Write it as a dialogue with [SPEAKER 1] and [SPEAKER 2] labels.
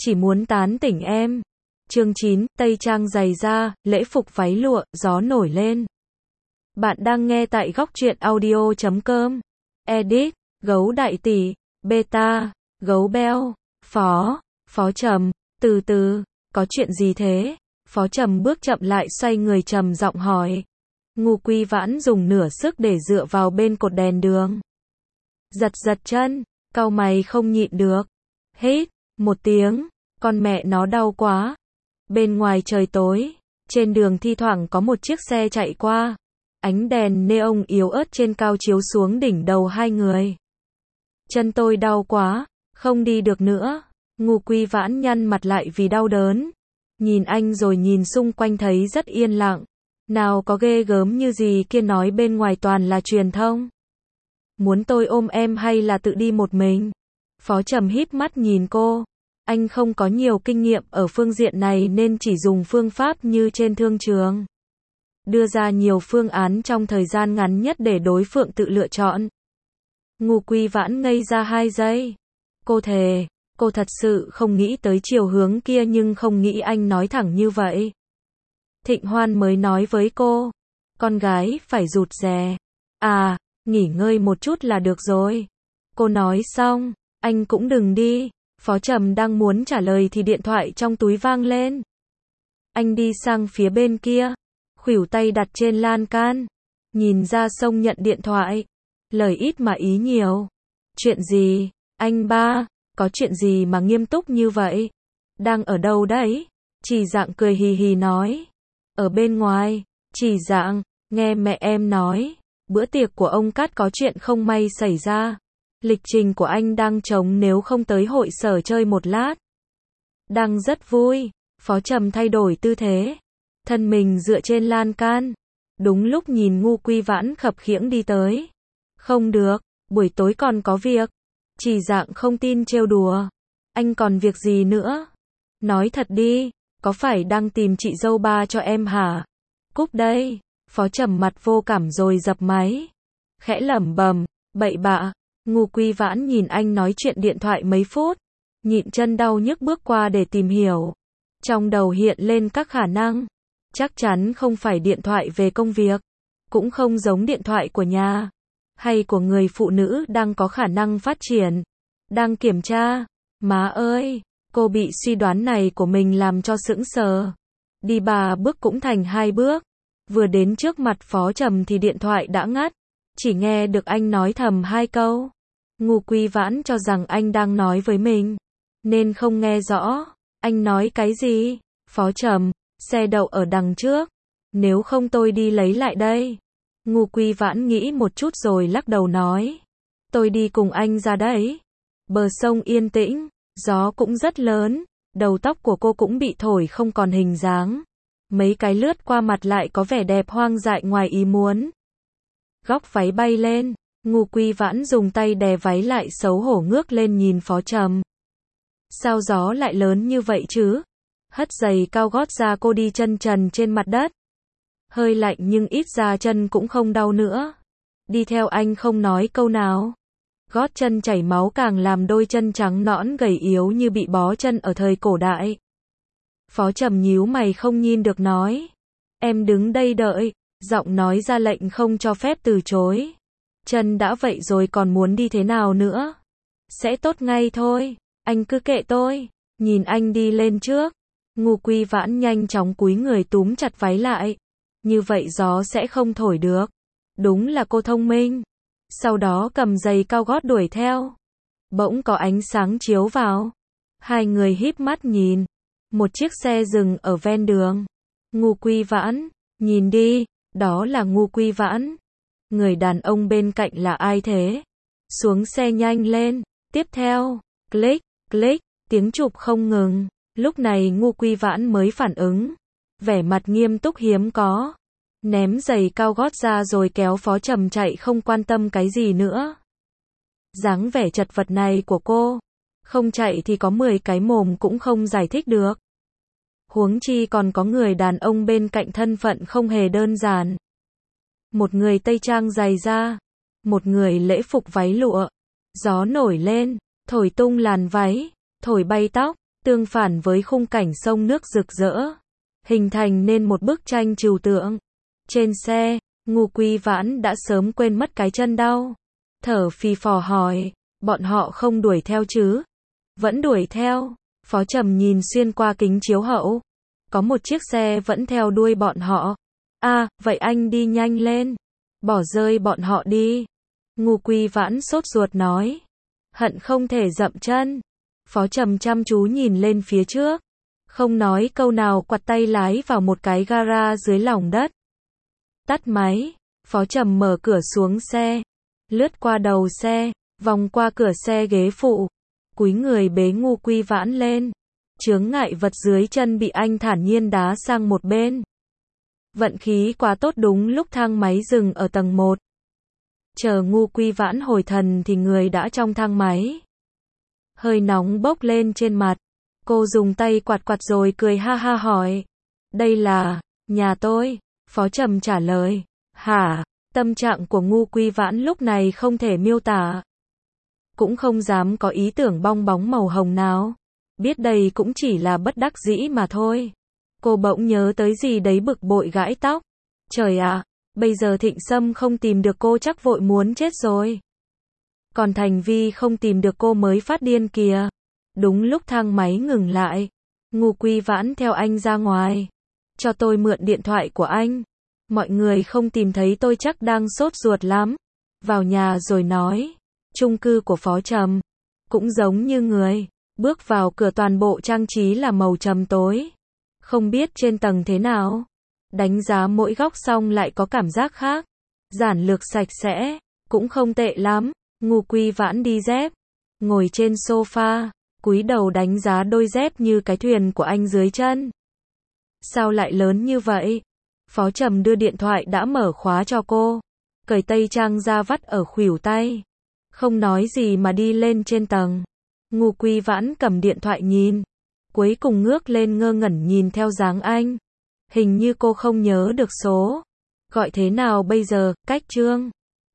[SPEAKER 1] chỉ muốn tán tỉnh em. Chương 9, tây trang giày da, lễ phục váy lụa, gió nổi lên. Bạn đang nghe tại góc truyện audio.com. Edit, gấu đại tỷ, beta, gấu beo, Phó Trầm, từ từ, có chuyện gì thế? Phó Trầm bước chậm lại xoay người trầm giọng hỏi. Ngô Quy Vãn dùng nửa sức để dựa vào bên cột đèn đường. Giật chân, cau mày không nhịn được. Hít, một tiếng, con mẹ nó đau quá. Bên ngoài trời tối, trên đường thi thoảng có một chiếc xe chạy qua. Ánh đèn neon yếu ớt trên cao chiếu xuống đỉnh đầu hai người. Chân tôi đau quá, không đi được nữa. Ngô Quy Vãn nhăn mặt lại vì đau đớn. Nhìn anh rồi nhìn xung quanh thấy rất yên lặng. Nào có ghê gớm như gì kia, nói bên ngoài toàn là truyền thông. Muốn tôi ôm em hay là tự đi một mình? Phó Trầm híp mắt nhìn cô. Anh không có nhiều kinh nghiệm ở phương diện này nên chỉ dùng phương pháp như trên thương trường. Đưa ra nhiều phương án trong thời gian ngắn nhất để đối phương tự lựa chọn. Ngô Quy Vãn ngây ra 2 giây. Cô thề, cô thật sự không nghĩ tới chiều hướng kia, nhưng không nghĩ anh nói thẳng như vậy. Thịnh Hoan mới nói với cô, con gái phải rụt rè. À, nghỉ ngơi một chút là được rồi. Cô nói xong, anh cũng đừng đi. Phó Trầm đang muốn trả lời thì điện thoại trong túi vang lên. Anh đi sang phía bên kia, khuỷu tay đặt trên lan can, nhìn ra sông nhận điện thoại. Lời ít mà ý nhiều. Chuyện gì, anh ba, có chuyện gì mà nghiêm túc như vậy? Đang ở đâu đấy? Chỉ Dạng cười hì hì nói. Ở bên ngoài. Chỉ Dạng, nghe mẹ em nói, bữa tiệc của ông Cát có chuyện không may xảy ra. Lịch trình của anh đang trống, nếu không tới hội sở chơi một lát. Đang rất vui. Phó Trầm thay đổi tư thế, thân mình dựa trên lan can. Đúng lúc nhìn Ngô Quy Vãn khập khiễng đi tới. Không được, buổi tối còn có việc. Chỉ Dạng không tin trêu đùa. Anh còn việc gì nữa? Nói thật đi, có phải đang tìm chị dâu ba cho em hả? Cúp đây. Phó Trầm mặt vô cảm rồi dập máy. Khẽ lẩm bẩm, bậy bạ. Ngô Quy Vãn nhìn anh nói chuyện điện thoại mấy phút, nhịn chân đau nhức bước qua để tìm hiểu. Trong đầu hiện lên các khả năng. Chắc chắn không phải điện thoại về công việc, cũng không giống điện thoại của nhà, hay của người phụ nữ đang có khả năng phát triển. Đang kiểm tra. Má ơi, cô bị suy đoán này của mình làm cho sững sờ. Đi 3 bước cũng thành 2 bước. Vừa đến trước mặt Phó Trầm thì điện thoại đã ngắt. Chỉ nghe được anh nói thầm 2 câu. Ngô Quy Vãn cho rằng anh đang nói với mình, nên không nghe rõ. Anh nói cái gì? Phó Trầm, xe đậu ở đằng trước. Nếu không tôi đi lấy lại đây. Ngô Quy Vãn nghĩ một chút rồi lắc đầu nói. Tôi đi cùng anh ra đấy. Bờ sông yên tĩnh, gió cũng rất lớn, đầu tóc của cô cũng bị thổi không còn hình dáng. Mấy cái lướt qua mặt lại có vẻ đẹp hoang dại ngoài ý muốn. Góc váy bay lên, Ngô Quy Vãn dùng tay đè váy lại, xấu hổ ngước lên nhìn Phó Trầm. Sao gió lại lớn như vậy chứ? Hất giày cao gót ra, cô đi chân trần trên mặt đất. Hơi lạnh nhưng ít ra chân cũng không đau nữa. Đi theo anh không nói câu nào. Gót chân chảy máu càng làm đôi chân trắng nõn gầy yếu như bị bó chân ở thời cổ đại. Phó Trầm nhíu mày không nhìn được nói. Em đứng đây đợi. Giọng nói ra lệnh không cho phép từ chối. Chân đã vậy rồi còn muốn đi thế nào nữa? Sẽ tốt ngay thôi. Anh cứ kệ tôi. Nhìn anh đi lên trước. Ngô Quy Vãn nhanh chóng cúi người túm chặt váy lại. Như vậy gió sẽ không thổi được. Đúng là cô thông minh. Sau đó cầm giày cao gót đuổi theo. Bỗng có ánh sáng chiếu vào. Hai người híp mắt nhìn. Một chiếc xe dừng ở ven đường. Ngô Quy Vãn, nhìn đi, đó là Ngô Quy Vãn. Người đàn ông bên cạnh là ai thế? Xuống xe nhanh lên. Tiếp theo, click, click, tiếng chụp không ngừng. Lúc này Ngô Quy Vãn mới phản ứng. Vẻ mặt nghiêm túc hiếm có. Ném giày cao gót ra rồi kéo Phó Trầm chạy, không quan tâm cái gì nữa. Dáng vẻ chật vật này của cô, không chạy thì có 10 cái mồm cũng không giải thích được. Huống chi còn có người đàn ông bên cạnh, thân phận không hề đơn giản. Một người tây trang giày da, một người lễ phục váy lụa. Gió nổi lên, thổi tung làn váy, thổi bay tóc. tương phản với khung cảnh sông nước rực rỡ, hình thành nên một bức tranh trừu tượng. Trên xe, Ngô Quy Vãn đã sớm quên mất cái chân đau. Thở phì phò hỏi, bọn họ không đuổi theo chứ? Vẫn đuổi theo. Phó Trầm nhìn xuyên qua kính chiếu hậu. Có một chiếc xe vẫn theo đuôi bọn họ. À, vậy anh đi nhanh lên. Bỏ rơi bọn họ đi. Ngô Quy Vãn sốt ruột nói. Hận không thể dậm chân. Phó Trầm chăm chú nhìn lên phía trước. Không nói câu nào, quặt tay lái vào một cái gara dưới lòng đất. Tắt máy. Phó Trầm mở cửa xuống xe. Lướt qua đầu xe. Vòng qua cửa xe ghế phụ. Cúi người bế Ngô Quy Vãn lên. Chướng ngại vật dưới chân bị anh thản nhiên đá sang một bên. Vận khí quá tốt, đúng lúc thang máy dừng ở tầng 1. Chờ Ngô Quy Vãn hồi thần thì người đã trong thang máy. Hơi nóng bốc lên trên mặt. Cô dùng tay quạt quạt rồi cười ha ha hỏi. Đây là nhà tôi. Phó Trầm trả lời. Hả? Tâm trạng của Ngô Quy Vãn lúc này không thể miêu tả. Cũng không dám có ý tưởng bong bóng màu hồng nào. Biết đây cũng chỉ là bất đắc dĩ mà thôi. Cô bỗng nhớ tới gì đấy bực bội gãi tóc. Trời ạ, bây giờ Thịnh Sâm không tìm được cô chắc vội muốn chết rồi. Còn Thành Vi không tìm được cô mới phát điên kìa. Đúng lúc thang máy ngừng lại, Ngô Quy Vãn theo anh ra ngoài. Cho tôi mượn điện thoại của anh. Mọi người không tìm thấy tôi chắc đang sốt ruột lắm. Vào nhà rồi nói. Chung cư của Phó Trầm cũng giống như người. Bước vào cửa toàn bộ trang trí là màu trầm tối. Không biết trên tầng thế nào. Đánh giá mỗi góc xong lại có cảm giác khác. Giản lược sạch sẽ, cũng không tệ lắm. Ngô Quy Vãn đi dép, ngồi trên sofa, cúi đầu đánh giá đôi dép như cái thuyền của anh dưới chân. Sao lại lớn như vậy? Phó Trầm đưa điện thoại đã mở khóa cho cô. Cởi tây trang ra vắt ở khuỷu tay. Không nói gì mà đi lên trên tầng. Ngô Quy Vãn cầm điện thoại nhìn. Cuối cùng ngước lên ngơ ngẩn nhìn theo dáng anh. Hình như cô không nhớ được số. Gọi thế nào bây giờ, cách Trương?